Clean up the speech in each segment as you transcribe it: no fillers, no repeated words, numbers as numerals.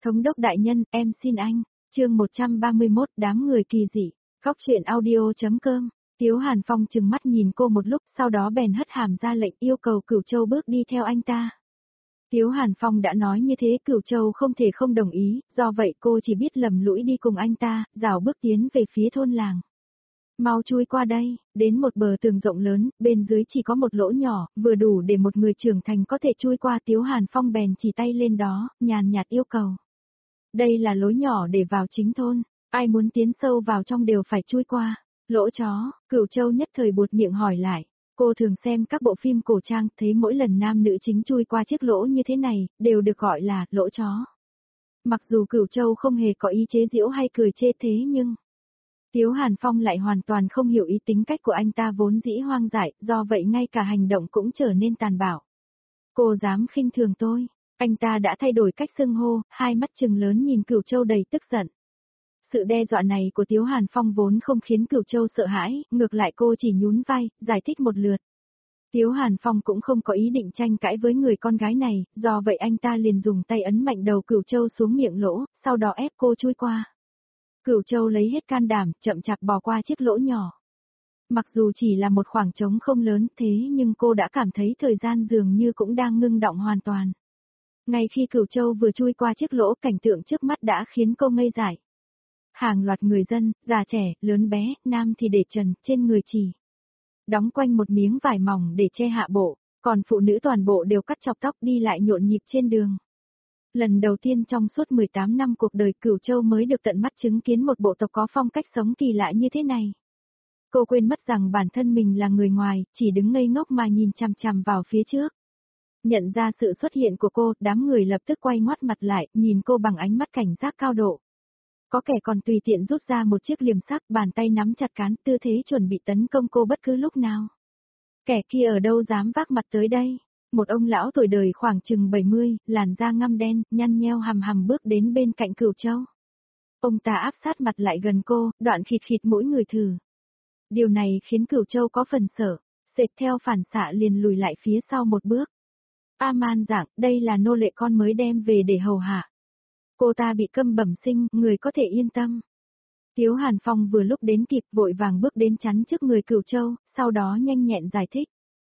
Thống đốc đại nhân, em xin anh. Chương 131, đám người kỳ dị. Góc truyện audio.com. Tiếu Hàn Phong trừng mắt nhìn cô một lúc, sau đó bèn hất hàm ra lệnh yêu cầu Cửu Châu bước đi theo anh ta. Tiếu Hàn Phong đã nói như thế, Cửu Châu không thể không đồng ý, do vậy cô chỉ biết lầm lũi đi cùng anh ta, rảo bước tiến về phía thôn làng. Mau chui qua đây, đến một bờ tường rộng lớn, bên dưới chỉ có một lỗ nhỏ, vừa đủ để một người trưởng thành có thể chui qua. Tiếu Hàn Phong bèn chỉ tay lên đó, nhàn nhạt yêu cầu. Đây là lối nhỏ để vào chính thôn, ai muốn tiến sâu vào trong đều phải chui qua. Lỗ chó, Cửu Châu nhất thời buột miệng hỏi lại. Cô thường xem các bộ phim cổ trang, thấy mỗi lần nam nữ chính chui qua chiếc lỗ như thế này, đều được gọi là lỗ chó. Mặc dù Cửu Châu không hề có ý chế giễu hay cười chê thế nhưng Tiếu Hàn Phong lại hoàn toàn không hiểu ý tính cách của anh ta vốn dĩ hoang dại, do vậy ngay cả hành động cũng trở nên tàn bạo. Cô dám khinh thường tôi, anh ta đã thay đổi cách xưng hô, hai mắt trừng lớn nhìn Cửu Châu đầy tức giận. Sự đe dọa này của Tiếu Hàn Phong vốn không khiến Cửu Châu sợ hãi, ngược lại cô chỉ nhún vai, giải thích một lượt. Tiếu Hàn Phong cũng không có ý định tranh cãi với người con gái này, do vậy anh ta liền dùng tay ấn mạnh đầu Cửu Châu xuống miệng lỗ, sau đó ép cô chui qua. Cửu Châu lấy hết can đảm, chậm chạp bò qua chiếc lỗ nhỏ. Mặc dù chỉ là một khoảng trống không lớn thế nhưng cô đã cảm thấy thời gian dường như cũng đang ngưng đọng hoàn toàn. Ngay khi Cửu Châu vừa chui qua chiếc lỗ, cảnh tượng trước mắt đã khiến cô ngây dại. Hàng loạt người dân, già trẻ, lớn bé, nam thì để trần, trên người chỉ đóng quanh một miếng vải mỏng để che hạ bộ, còn phụ nữ toàn bộ đều cắt chọc tóc đi lại nhộn nhịp trên đường. Lần đầu tiên trong suốt 18 năm cuộc đời, Cửu Châu mới được tận mắt chứng kiến một bộ tộc có phong cách sống kỳ lạ như thế này. Cô quên mất rằng bản thân mình là người ngoài, chỉ đứng ngây ngốc mà nhìn chằm chằm vào phía trước. Nhận ra sự xuất hiện của cô, đám người lập tức quay ngoắt mặt lại, nhìn cô bằng ánh mắt cảnh giác cao độ. Có kẻ còn tùy tiện rút ra một chiếc liềm sắc, bàn tay nắm chặt cán, tư thế chuẩn bị tấn công cô bất cứ lúc nào. Kẻ kia ở đâu dám vác mặt tới đây? Một ông lão tuổi đời khoảng chừng 70, làn da ngăm đen, nhăn nheo hằm hằm bước đến bên cạnh Cửu Châu. Ông ta áp sát mặt lại gần cô, đoạn khịt khịt mũi người thử. Điều này khiến Cửu Châu có phần sợ, xệt theo phản xạ liền lùi lại phía sau một bước. Man dạng, đây là nô lệ con mới đem về để hầu hạ. Cô ta bị câm bẩm sinh, người có thể yên tâm. Tiếu Hàn Phong vừa lúc đến kịp, vội vàng bước đến chắn trước người Cửu Châu, sau đó nhanh nhẹn giải thích.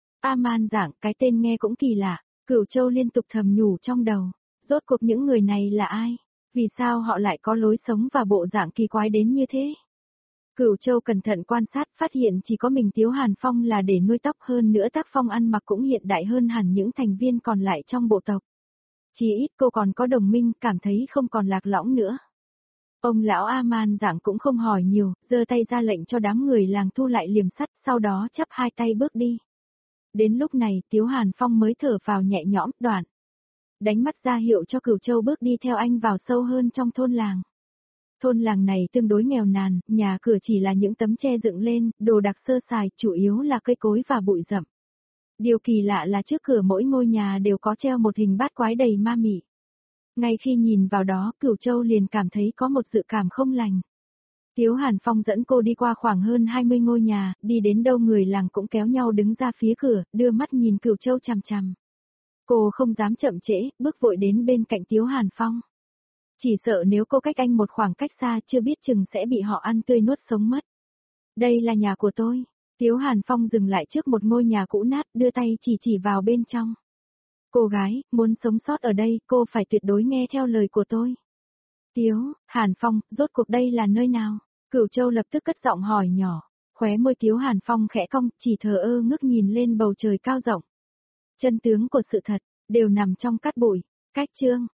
Man dạng, cái tên nghe cũng kỳ lạ. Cửu Châu liên tục thầm nhủ trong đầu. Rốt cuộc những người này là ai? Vì sao họ lại có lối sống và bộ dạng kỳ quái đến như thế? Cửu Châu cẩn thận quan sát, phát hiện chỉ có mình Tiếu Hàn Phong là để nuôi tóc, hơn nữa tác phong ăn mặc cũng hiện đại hơn hẳn những thành viên còn lại trong bộ tộc. Chỉ ít cô còn có đồng minh, cảm thấy không còn lạc lõng nữa. Ông lão Man dạng cũng không hỏi nhiều, giơ tay ra lệnh cho đám người làng thu lại liềm sắt, sau đó chắp hai tay bước đi. Đến lúc này, Tiếu Hàn Phong mới thở vào nhẹ nhõm, đoạn đánh mắt ra hiệu cho Cửu Châu bước đi theo anh vào sâu hơn trong thôn làng. Thôn làng này tương đối nghèo nàn, nhà cửa chỉ là những tấm tre dựng lên, đồ đạc sơ sài, chủ yếu là cây cối và bụi rậm. Điều kỳ lạ là trước cửa mỗi ngôi nhà đều có treo một hình bát quái đầy ma mị. Ngay khi nhìn vào đó, Cửu Châu liền cảm thấy có một dự cảm không lành. Tiếu Hàn Phong dẫn cô đi qua khoảng hơn 20 ngôi nhà, đi đến đâu người làng cũng kéo nhau đứng ra phía cửa, đưa mắt nhìn Cửu Châu chằm chằm. Cô không dám chậm trễ, bước vội đến bên cạnh Tiếu Hàn Phong. Chỉ sợ nếu cô cách anh một khoảng cách xa chưa biết chừng sẽ bị họ ăn tươi nuốt sống mất. Đây là nhà của tôi. Tiếu Hàn Phong dừng lại trước một ngôi nhà cũ nát, đưa tay chỉ vào bên trong. Cô gái, muốn sống sót ở đây, cô phải tuyệt đối nghe theo lời của tôi. Tiếu, Hàn Phong, rốt cuộc đây là nơi nào? Cửu Châu lập tức cất giọng hỏi nhỏ. Khóe môi Tiếu Hàn Phong khẽ cong, chỉ thờ ơ ngước nhìn lên bầu trời cao rộng. Chân tướng của sự thật, đều nằm trong cát bụi. Cách chương.